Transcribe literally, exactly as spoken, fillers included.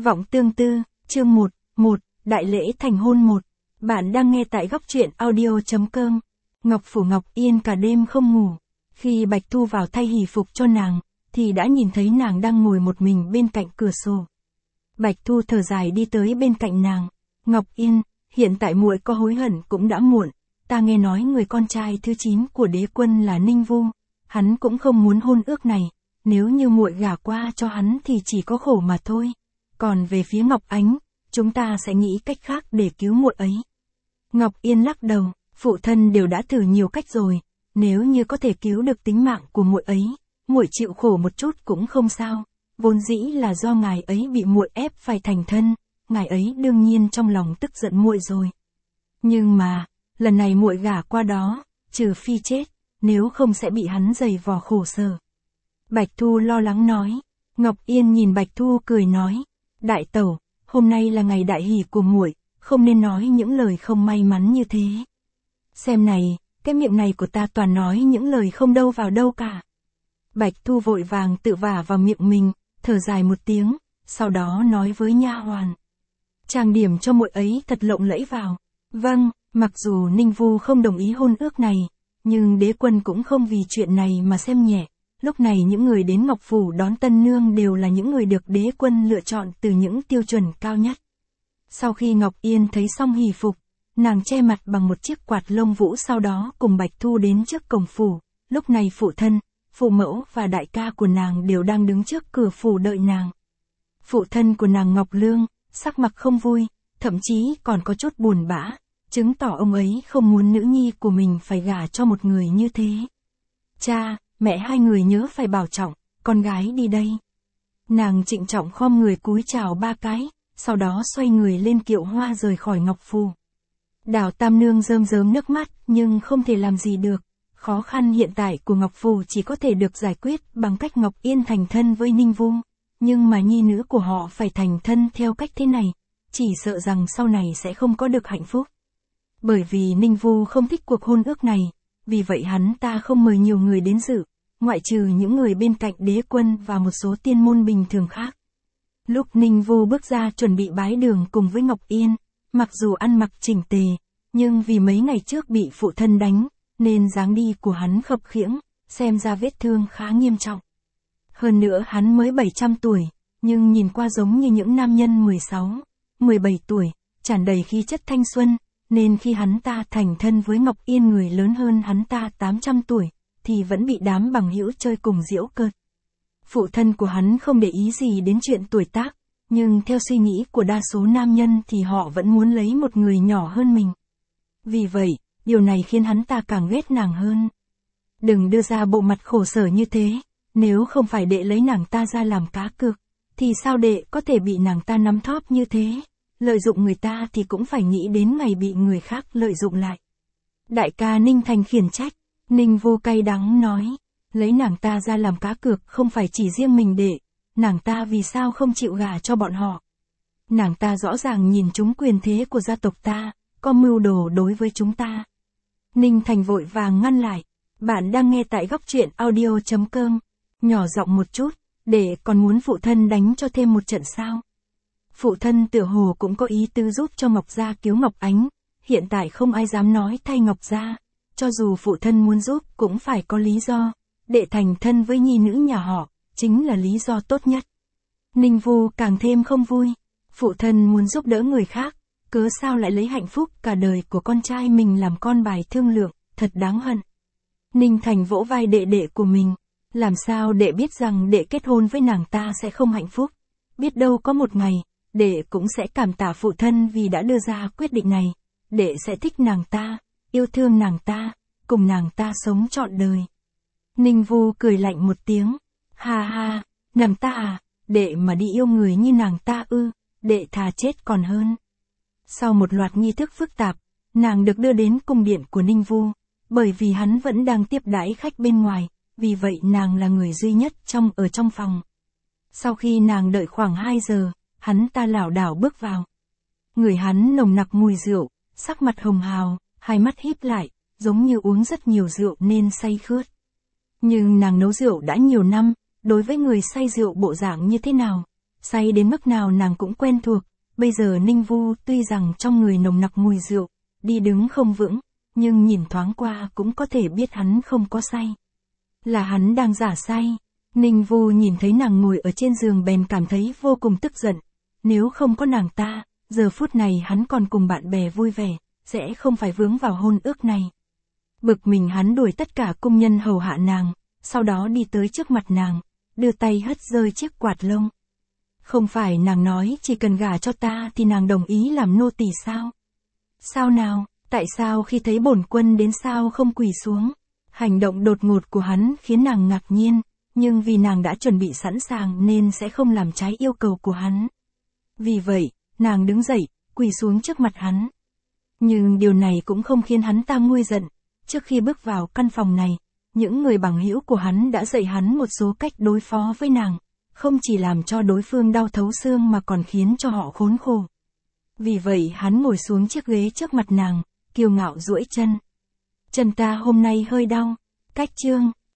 Vọng tương tư, chương một, một, Đại lễ thành hôn một. Bạn đang nghe tại góc truyện audio.com. Ngọc Phủ Ngọc Yên cả đêm không ngủ. Khi Bạch Thu vào thay hỷ phục cho nàng, thì đã nhìn thấy nàng đang ngồi một mình bên cạnh cửa sổ. Bạch Thu thở dài đi tới bên cạnh nàng. Ngọc Yên, hiện tại muội có hối hận cũng đã muộn. Ta nghe nói người con trai thứ chín của đế quân là Ninh Vu. Hắn cũng không muốn hôn ước này. Nếu như muội gả qua cho hắn thì chỉ có khổ mà thôi. Còn về phía Ngọc Ánh, chúng ta sẽ nghĩ cách khác để cứu muội ấy. Ngọc Yên lắc đầu, phụ thân đều đã thử nhiều cách rồi, nếu như có thể cứu được tính mạng của muội ấy, muội chịu khổ một chút cũng không sao, vốn dĩ là do ngài ấy bị muội ép phải thành thân, ngài ấy đương nhiên trong lòng tức giận muội rồi. Nhưng mà, lần này muội gả qua đó, trừ phi chết, nếu không sẽ bị hắn giày vò khổ sở. Bạch Thu lo lắng nói. Ngọc Yên nhìn Bạch Thu cười nói, đại tẩu, hôm nay là ngày đại hỷ của muội, không nên nói những lời không may mắn như thế. Xem này, cái miệng này của ta toàn nói những lời không đâu vào đâu cả. Bạch Thu vội vàng tự vả vào miệng mình, thở dài một tiếng, sau đó nói với nha hoàn. Trang điểm cho muội ấy thật lộng lẫy vào. Vâng, mặc dù Ninh Vu không đồng ý hôn ước này, nhưng đế quân cũng không vì chuyện này mà xem nhẹ. Lúc này những người đến Ngọc Phủ đón tân nương đều là những người được đế quân lựa chọn từ những tiêu chuẩn cao nhất. Sau khi Ngọc Yên thấy xong hỷ phục, nàng che mặt bằng một chiếc quạt lông vũ, sau đó cùng Bạch Thu đến trước cổng phủ. Lúc này phụ thân, phụ mẫu và đại ca của nàng đều đang đứng trước cửa phủ đợi nàng. Phụ thân của nàng Ngọc Lương, sắc mặt không vui, thậm chí còn có chút buồn bã, chứng tỏ ông ấy không muốn nữ nhi của mình phải gả cho một người như thế. Cha, mẹ hai người nhớ phải bảo trọng, con gái đi đây. Nàng trịnh trọng khom người cúi chào ba cái, sau đó xoay người lên kiệu hoa rời khỏi Ngọc Phủ. Đào Tam Nương rơm rớm nước mắt, nhưng không thể làm gì được. Khó khăn hiện tại của Ngọc Phủ chỉ có thể được giải quyết bằng cách Ngọc Yên thành thân với Ninh Vu. Nhưng mà nhi nữ của họ phải thành thân theo cách thế này, chỉ sợ rằng sau này sẽ không có được hạnh phúc. Bởi vì Ninh Vu không thích cuộc hôn ước này, vì vậy hắn ta không mời nhiều người đến dự, ngoại trừ những người bên cạnh đế quân và một số tiên môn bình thường khác. Lúc Ninh Vu bước ra chuẩn bị bái đường cùng với Ngọc Yên, mặc dù ăn mặc chỉnh tề, nhưng vì mấy ngày trước bị phụ thân đánh, nên dáng đi của hắn khập khiễng, xem ra vết thương khá nghiêm trọng. Hơn nữa hắn mới bảy trăm tuổi, nhưng nhìn qua giống như những nam nhân mười sáu, mười bảy tuổi, tràn đầy khí chất thanh xuân, nên khi hắn ta thành thân với Ngọc Yên người lớn hơn hắn ta tám trăm tuổi, thì vẫn bị đám bằng hữu chơi cùng giễu cợt. Phụ thân của hắn không để ý gì đến chuyện tuổi tác, nhưng theo suy nghĩ của đa số nam nhân thì họ vẫn muốn lấy một người nhỏ hơn mình. Vì vậy, điều này khiến hắn ta càng ghét nàng hơn. Đừng đưa ra bộ mặt khổ sở như thế, nếu không phải đệ lấy nàng ta ra làm cá cược, thì sao đệ có thể bị nàng ta nắm thóp như thế? Lợi dụng người ta thì cũng phải nghĩ đến ngày bị người khác lợi dụng lại. Đại ca Ninh Thành khiển trách. Ninh Vu cay đắng nói, lấy nàng ta ra làm cá cược không phải chỉ riêng mình đệ, nàng ta vì sao không chịu gả cho bọn họ. Nàng ta rõ ràng nhìn trúng quyền thế của gia tộc ta, có mưu đồ đối với chúng ta. Ninh Thành vội vàng ngăn lại, bạn đang nghe tại góc truyện audio.com, nhỏ giọng một chút, để còn muốn phụ thân đánh cho thêm một trận sao. Phụ thân tựa hồ cũng có ý tứ giúp cho Ngọc Gia cứu Ngọc Ánh, hiện tại không ai dám nói thay Ngọc Gia. Cho dù phụ thân muốn giúp cũng phải có lý do, đệ thành thân với nhi nữ nhà họ, chính là lý do tốt nhất. Ninh Vu càng thêm không vui, phụ thân muốn giúp đỡ người khác, cớ sao lại lấy hạnh phúc cả đời của con trai mình làm con bài thương lượng, thật đáng hận. Ninh Thành vỗ vai đệ đệ của mình, làm sao đệ biết rằng đệ kết hôn với nàng ta sẽ không hạnh phúc, biết đâu có một ngày, đệ cũng sẽ cảm tạ phụ thân vì đã đưa ra quyết định này, đệ sẽ thích nàng ta, yêu thương nàng ta, cùng nàng ta sống trọn đời. Ninh Vu cười lạnh một tiếng, ha ha, nàng ta à, đệ mà đi yêu người như nàng ta ư, đệ thà chết còn hơn. Sau một loạt nghi thức phức tạp, nàng được đưa đến cung điện của Ninh Vu, bởi vì hắn vẫn đang tiếp đãi khách bên ngoài, vì vậy nàng là người duy nhất trong ở trong phòng. Sau khi nàng đợi khoảng hai giờ, hắn ta lảo đảo bước vào. Người hắn nồng nặc mùi rượu, sắc mặt hồng hào, hai mắt híp lại, giống như uống rất nhiều rượu nên say khướt. Nhưng nàng nấu rượu đã nhiều năm, đối với người say rượu bộ dạng như thế nào, say đến mức nào nàng cũng quen thuộc. Bây giờ Ninh Vu tuy rằng trong người nồng nặc mùi rượu, đi đứng không vững, nhưng nhìn thoáng qua cũng có thể biết hắn không có say. Là hắn đang giả say. Ninh Vu nhìn thấy nàng ngồi ở trên giường bèn cảm thấy vô cùng tức giận. Nếu không có nàng ta, giờ phút này hắn còn cùng bạn bè vui vẻ, sẽ không phải vướng vào hôn ước này. Bực mình hắn đuổi tất cả cung nhân hầu hạ nàng, sau đó đi tới trước mặt nàng, đưa tay hất rơi chiếc quạt lông. Không phải nàng nói chỉ cần gả cho ta thì nàng đồng ý làm nô tỳ sao? Sao nào, tại sao khi thấy bổn quân đến sao không quỳ xuống? Hành động đột ngột của hắn khiến nàng ngạc nhiên, nhưng vì nàng đã chuẩn bị sẵn sàng nên sẽ không làm trái yêu cầu của hắn. Vì vậy, nàng đứng dậy, quỳ xuống trước mặt hắn. Nhưng điều này cũng không khiến hắn ta nguôi giận. Trước khi bước vào căn phòng này, những người bằng hữu của hắn đã dạy hắn một số cách đối phó với nàng, không chỉ làm cho đối phương đau thấu xương mà còn khiến cho họ khốn khổ. Vì vậy hắn ngồi xuống chiếc ghế trước mặt nàng, kiêu ngạo duỗi chân. Chân ta hôm nay hơi đau. Cách chương